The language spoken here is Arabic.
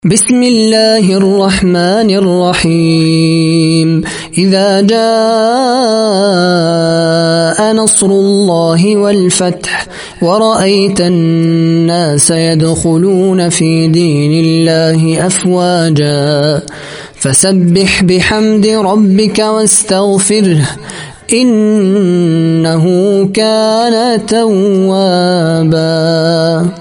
بسم الله الرحمن الرحيم إذا جاء نصر الله والفتح ورأيت الناس يدخلون في دين الله أفواجا فسبح بحمد ربك واستغفره إنه كان توابا.